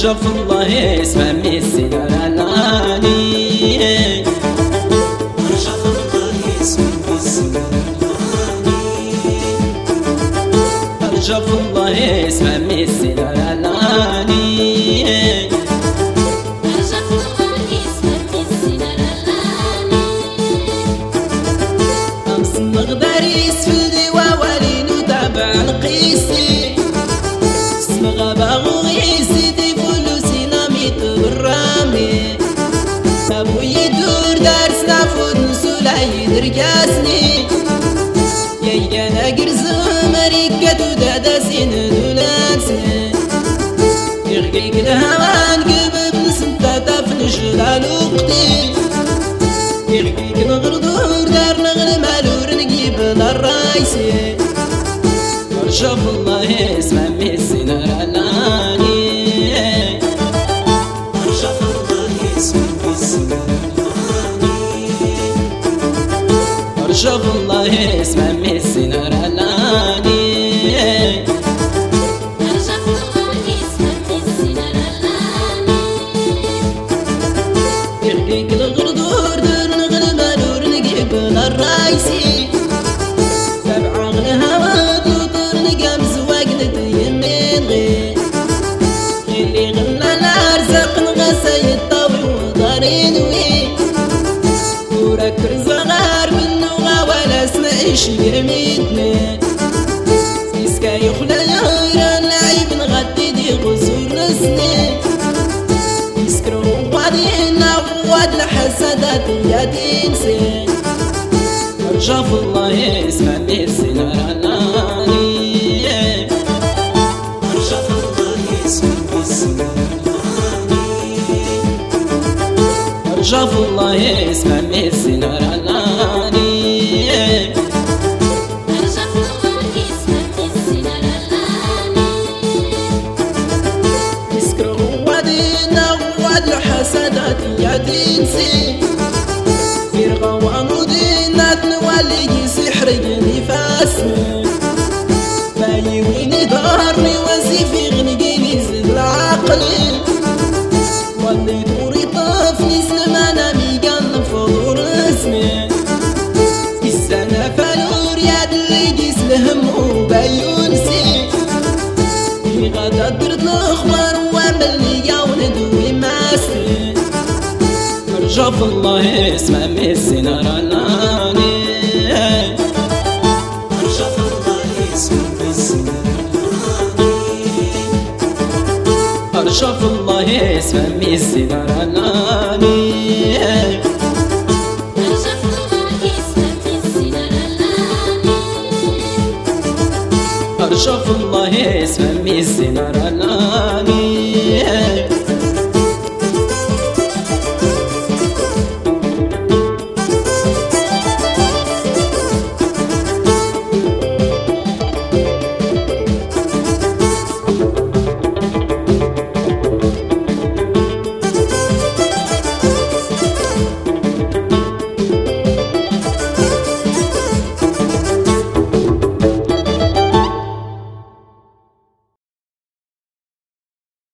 أرجف الله اسمه ميسي نراناني أرجف الله اسمه ميسي نراناني أرجف الله اسمه ميسي نراناني أرجف الله اسمه ميسي نراناني أمس مغداري سفلي ووالين وتابع القيسي اسم غابة وغيسي دي فلوسي ناميت بالرامي أبو يدور دارس نافود نسولا يدر كاسني يانا قرز مريكة ودادا سين دولاتني يغقيق الهوان قبب نسنتا تفنش لالوقتي يغقيق نغردور دار نغل مالور نجيب للرايسي أرجف الله اسمه ميسي نراناني أرجف الله اسمه ميسي نراناني أرجف الله اسمه ميسي نراناني أرجف الله اسمه ميسي نراناني يغقيق الغردور دار نغل مالور نجيب للرايسي تبع غل هواد وطور نقام زواق نتيمين غير اللي غلنا الأرزاق نغسى يطاوي وضارين وين وراك رزغار بالنوغة ولا سمعيش يرميتني سيسكا يخلى يهيران لعيب نغطي دي غزور نسني يسكرو غادينا وواد الحسادات يادين سين أرجف الله اسمه ميسي نراناني أرجف الله اسمه ميسي نراناني أرجف الله اسمه ميسي نراناني أرجف الله اسمه ميسي نراناني يسكرو غادينا وواد الحسادات يادين سين يرغى ومدينات نولي سحرقني فاسمي باي وين دارني وزيفي غنقيني زد العقلي ولي دوري طفني سلمانا ميقان فضور اسمي السنة فالور ياد اللي قيس لهم وبايونسي في غدا درت الأخبار وملي قاون دوي ماسي أرجف الله اسمه ميسي نراناني أرجف الله اسمه ميسي نراناني أرجف الله اسمه ميسي نراناني أرجف الله اسمه ميسي نراناني أرجف الله اسمه ميسي نراناني